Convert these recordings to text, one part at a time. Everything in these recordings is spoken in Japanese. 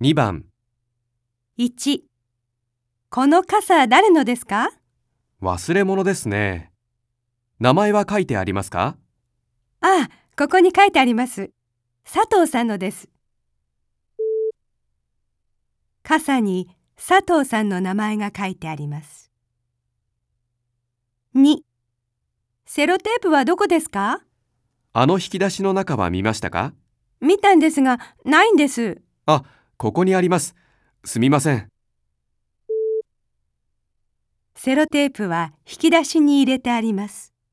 2番、 1、この傘誰のですか？ 忘れ物ですね。名前は書いてありますか？ ああ、ここに書いてあります。佐藤さんのです。傘に佐藤さんの名前が書いてあります。2、セロテープはどこですか？ あの引き出しの中は見ましたか？ 見たんですが、ないんです。 あ、ここにあります。すみません。 セロテープは引き出しに入れてあります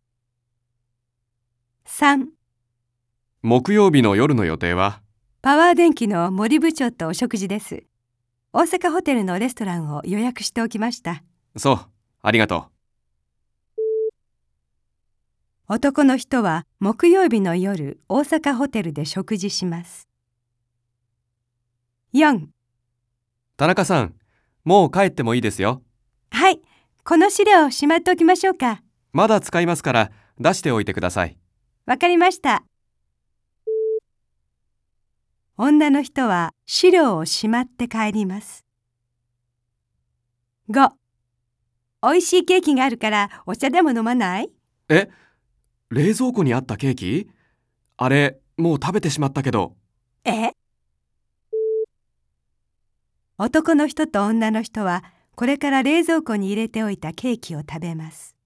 。3、 木曜日の夜の予定は？ パワー電気の森部長とお食事です。大阪ホテルのレストランを予約しておきました。 そう、ありがと男の人は木曜日の夜、大阪ホテルで食事します。4、 う。田中さん、もう帰ってもいいですよ。 はい、この資料をしまっておきましょうか。 まだ使いますから出しておいてください。 わかりました。女の人は資料をしまって帰ります。5、おいしいケーキがあるからお茶でも飲まない？ え、冷蔵庫にあったケーキ？あれ、もう食べてしまったけど。 え？男の人と女の人はこれから冷蔵庫に入れておいたケーキを食べます。